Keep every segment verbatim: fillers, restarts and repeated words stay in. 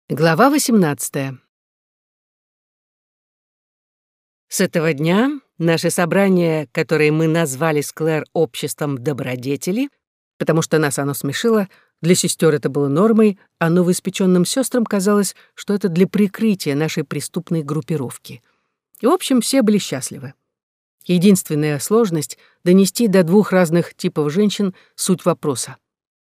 Глава восемнадцатая. С этого дня наше собрание, которое мы назвали с Клэр обществом добродетели, потому что нас оно смешило, для сестер это было нормой, а новоиспеченным сестрам казалось, что это для прикрытия нашей преступной группировки. И, в общем, все были счастливы. Единственная сложность — донести до двух разных типов женщин суть вопроса.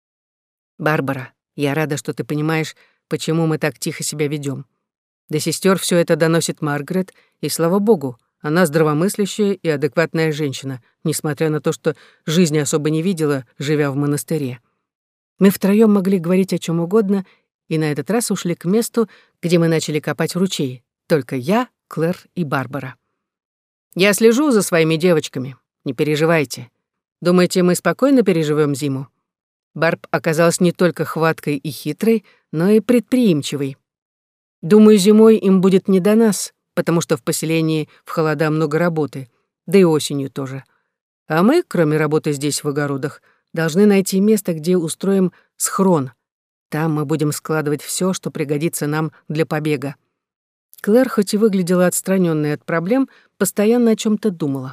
«Барбара, я рада, что ты понимаешь, почему мы так тихо себя ведем. До сестер все это доносит Маргарет, и, слава богу, она здравомыслящая и адекватная женщина, несмотря на то, что жизни особо не видела, живя в монастыре. Мы втроем могли говорить о чем угодно, и на этот раз ушли к месту, где мы начали копать ручей. Только я, Клэр и Барбара. Я слежу за своими девочками, не переживайте. Думаете, мы спокойно переживем зиму? Барб оказалась не только хваткой и хитрой, но и предприимчивой. Думаю, зимой им будет не до нас, потому что в поселении в холода много работы, да и осенью тоже. А мы, кроме работы здесь в огородах, должны найти место, где устроим схрон. Там мы будем складывать все, что пригодится нам для побега. Клэр, хоть и выглядела отстранённой от проблем, постоянно о чём-то думала.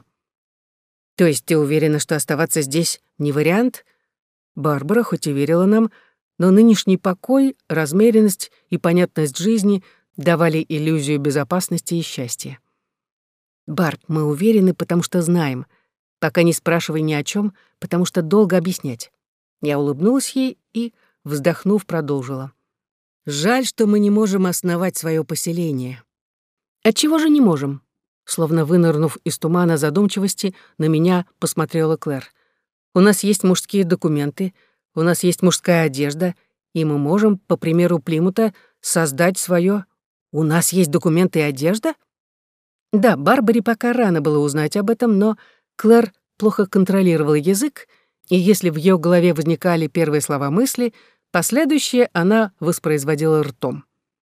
То есть ты уверена, что оставаться здесь не вариант? Барбара хоть и верила нам, но нынешний покой, размеренность и понятность жизни давали иллюзию безопасности и счастья. «Барб, мы уверены, потому что знаем. Пока не спрашивай ни о чем, потому что долго объяснять». Я улыбнулась ей и, вздохнув, продолжила. «Жаль, что мы не можем основать свое поселение». «Отчего же не можем?» Словно вынырнув из тумана задумчивости, на меня посмотрела Клэр. «У нас есть мужские документы, у нас есть мужская одежда, и мы можем, по примеру Плимута, создать свое. У нас есть документы и одежда?» Да, Барбаре пока рано было узнать об этом, но Клэр плохо контролировала язык, и если в ее голове возникали первые слова мысли, последующие она воспроизводила ртом.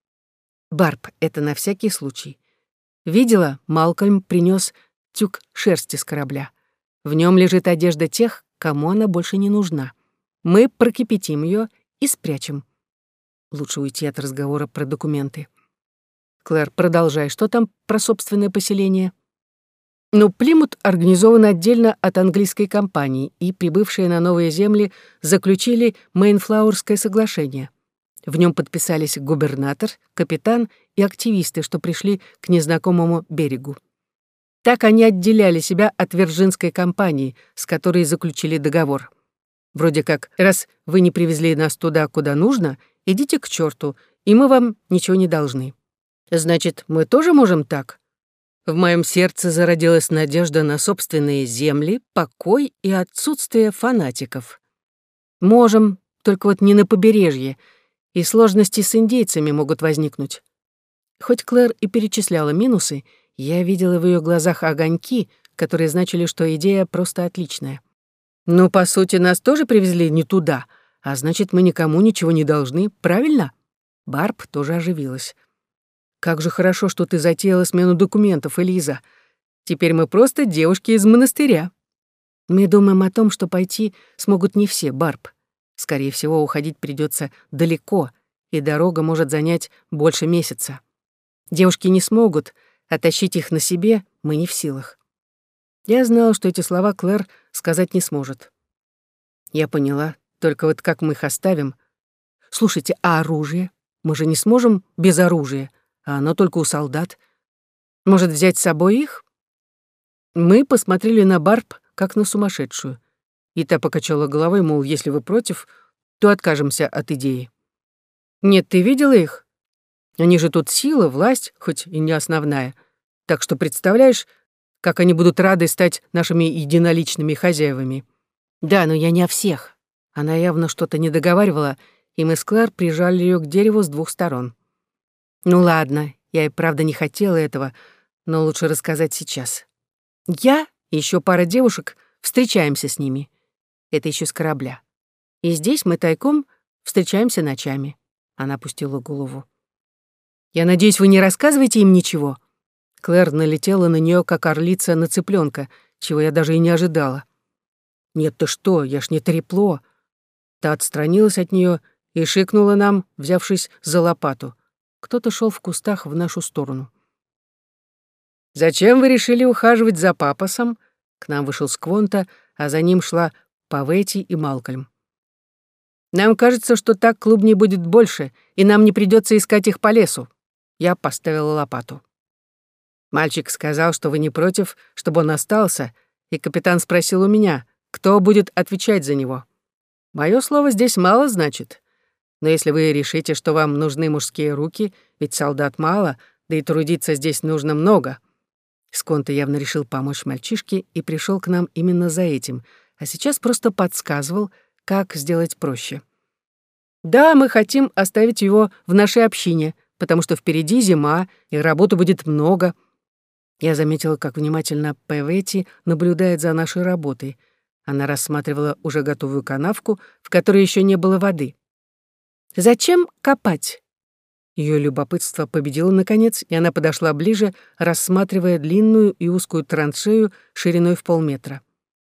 «Барб, это на всякий случай. Видела, Малкольм принес тюк шерсти с корабля. В нем лежит одежда тех, кому она больше не нужна. Мы прокипятим ее и спрячем». Лучше уйти от разговора про документы. «Клэр, продолжай. Что там про собственное поселение?» Ну, Плимут организован отдельно от английской компании, и прибывшие на новые земли заключили Мейнфлауэрское соглашение. В нем подписались губернатор, капитан и активисты, что пришли к незнакомому берегу. Так они отделяли себя от Вирджинской компании, с которой заключили договор. Вроде как, раз вы не привезли нас туда, куда нужно, идите к черту, и мы вам ничего не должны. Значит, мы тоже можем так? В моем сердце зародилась надежда на собственные земли, покой и отсутствие фанатиков. Можем, только вот не на побережье, и сложности с индейцами могут возникнуть. Хоть Клэр и перечисляла минусы, я видела в ее глазах огоньки, которые значили, что идея просто отличная. Ну, по сути, нас тоже привезли не туда, а значит, мы никому ничего не должны, правильно? Барб тоже оживилась. «Как же хорошо, что ты затеяла смену документов, Элиза. Теперь мы просто девушки из монастыря». «Мы думаем о том, что пойти смогут не все, Барб. Скорее всего, уходить придется далеко, и дорога может занять больше месяца. Девушки не смогут, а тащить их на себе мы не в силах». Я знала, что эти слова Клэр сказать не сможет. Я поняла, только вот как мы их оставим? Слушайте, а оружие? Мы же не сможем без оружия, а оно только у солдат. Может, взять с собой их? Мы посмотрели на Барб, как на сумасшедшую. И та покачала головой, мол, если вы против, то откажемся от идеи. «Нет, ты видела их? Они же тут сила, власть, хоть и не основная. Так что представляешь, как они будут рады стать нашими единоличными хозяевами». «Да, но я не о всех». Она явно что-то не договаривала, и мы с Клэр прижали ее к дереву с двух сторон. «Ну ладно, я и правда не хотела этого, но лучше рассказать сейчас. Я и еще пара девушек встречаемся с ними. Это еще с корабля. И здесь мы тайком встречаемся ночами». Она опустила голову. «Я надеюсь, вы не рассказываете им ничего?» Клэр налетела на нее, как орлица на цыпленка, чего я даже и не ожидала. «Нет, ты что, я ж не трепло». Та отстранилась от нее и шикнула нам, взявшись за лопату. кто-то шел в кустах в нашу сторону. «Зачем вы решили ухаживать за Папасом?» К нам вышел Сквонта, а за ним шла Паветти и Малкольм. «Нам кажется, что так клубней будет больше, и нам не придется искать их по лесу». Я поставила лопату. «Мальчик сказал, что вы не против, чтобы он остался, и капитан спросил у меня, кто будет отвечать за него. Мое слово здесь мало значит. Но если вы решите, что вам нужны мужские руки, ведь солдат мало, да и трудиться здесь нужно много». Сконто явно решил помочь мальчишке и пришел к нам именно за этим, а сейчас просто подсказывал, как сделать проще. «Да, мы хотим оставить его в нашей общине, потому что впереди зима, и работы будет много». Я заметила, как внимательно Паветти наблюдает за нашей работой. Она рассматривала уже готовую канавку, в которой еще не было воды. «Зачем копать?» Ее любопытство победило наконец, и она подошла ближе, рассматривая длинную и узкую траншею шириной в полметра.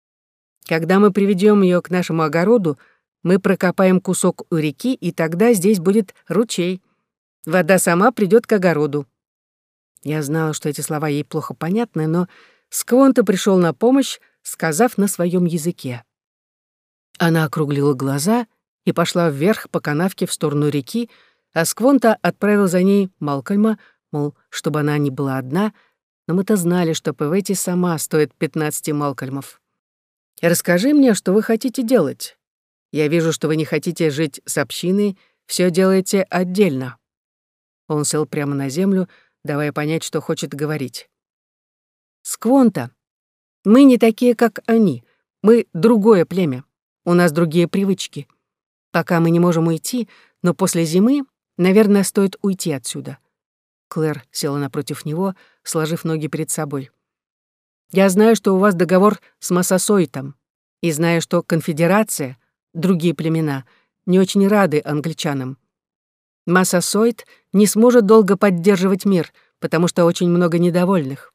«Когда мы приведем ее к нашему огороду, мы прокопаем кусок у реки, и тогда здесь будет ручей. Вода сама придет к огороду». Я знала, что эти слова ей плохо понятны, но Сквонто пришел на помощь, сказав на своем языке. Она округлила глаза и пошла вверх по канавке в сторону реки, а Сквонто отправил за ней Малкольма, мол, чтобы она не была одна, но мы-то знали, что Паветти сама стоит пятнадцати Малкольмов. «Расскажи мне, что вы хотите делать. Я вижу, что вы не хотите жить с общиной, все делаете отдельно». Он сел прямо на землю, давая понять, что хочет говорить. «Сквонто, мы не такие, как они. Мы другое племя. У нас другие привычки. Пока мы не можем уйти, но после зимы, наверное, стоит уйти отсюда». Клэр села напротив него, сложив ноги перед собой. «Я знаю, что у вас договор с Массасоитом, и знаю, что конфедерация, другие племена, не очень рады англичанам. Массасоит не сможет долго поддерживать мир, потому что очень много недовольных».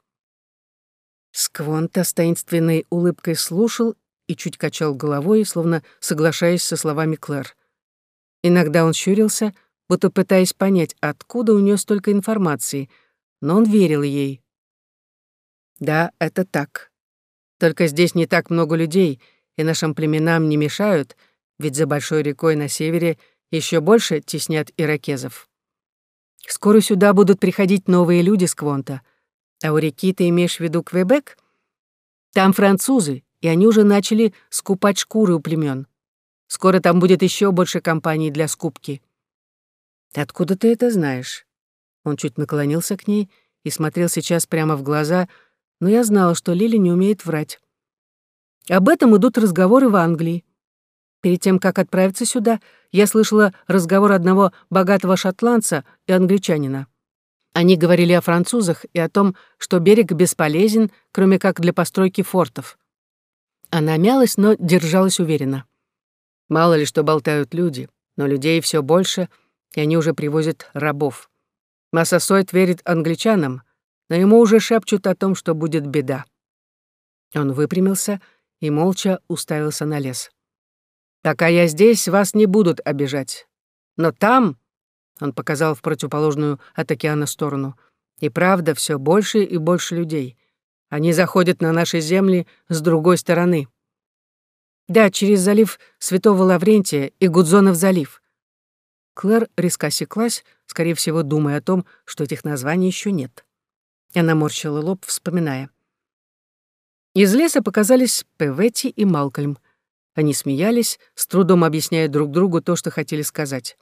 Сквонто с таинственной улыбкой слушал и чуть качал головой, словно соглашаясь со словами Клэр. Иногда он щурился, будто пытаясь понять, откуда у нее столько информации, но он верил ей. «Да, это так. Только здесь не так много людей, и нашим племенам не мешают, ведь за большой рекой на севере еще больше теснят иракезов. Скоро сюда будут приходить новые люди, Сквонто. А у реки ты имеешь в виду Квебек? Там французы, и они уже начали скупать шкуры у племен. Скоро там будет еще больше компаний для скупки». «Откуда ты это знаешь?» Он чуть наклонился к ней и смотрел сейчас прямо в глаза, но я знала, что Лили не умеет врать. «Об этом идут разговоры в Англии. Перед тем, как отправиться сюда, я слышала разговор одного богатого шотландца и англичанина. Они говорили о французах и о том, что берег бесполезен, кроме как для постройки фортов». Она мялась, но держалась уверенно. «Мало ли что болтают люди, но людей все больше, и они уже привозят рабов. Массасойт верит англичанам, но ему уже шепчут о том, что будет беда». Он выпрямился и молча уставился на лес. «Пока я здесь, вас не будут обижать. Но там...» — он показал в противоположную от океана сторону. «И правда, все больше и больше людей. Они заходят на наши земли с другой стороны. Да, через залив Святого Лаврентия и Гудзонов залив». Клэр резко осеклась, скорее всего, думая о том, что этих названий еще нет. Она морщила лоб, вспоминая. Из леса показались Паветти и Малкольм. Они смеялись, с трудом объясняя друг другу то, что хотели сказать.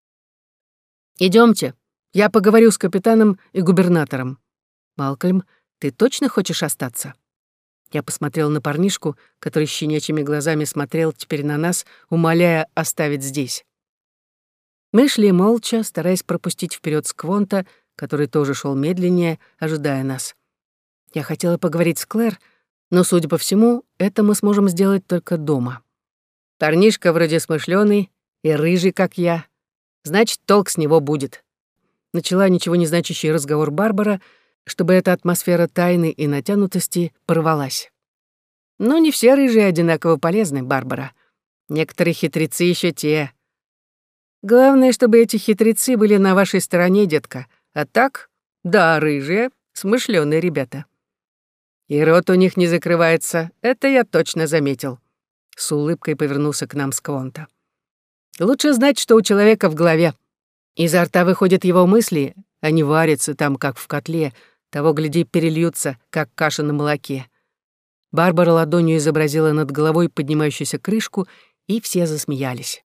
«Идемте, я поговорю с капитаном и губернатором. Малкольм, ты точно хочешь остаться?» Я посмотрел на парнишку, который щенячьими глазами смотрел теперь на нас, умоляя оставить здесь. Мы шли молча, стараясь пропустить вперед Сквонто, который тоже шел медленнее, ожидая нас. Я хотела поговорить с Клэр, но, судя по всему, это мы сможем сделать только дома. Парнишка вроде смышлёный и рыжий, как я. Значит, толк с него будет. Начала ничего не значащий разговор Барбара, чтобы эта атмосфера тайны и натянутости порвалась. Но не все рыжие одинаково полезны, Барбара. Некоторые хитрецы еще те. Главное, чтобы эти хитрецы были на вашей стороне, детка. А так, да, рыжие, смышлёные ребята. И рот у них не закрывается, это я точно заметил. С улыбкой повернулся к нам Сквонта. Лучше знать, что у человека в голове. Изо рта выходят его мысли, а не варятся там, как в котле, того, гляди, перельются, как каша на молоке. Барбара ладонью изобразила над головой поднимающуюся крышку, и все засмеялись.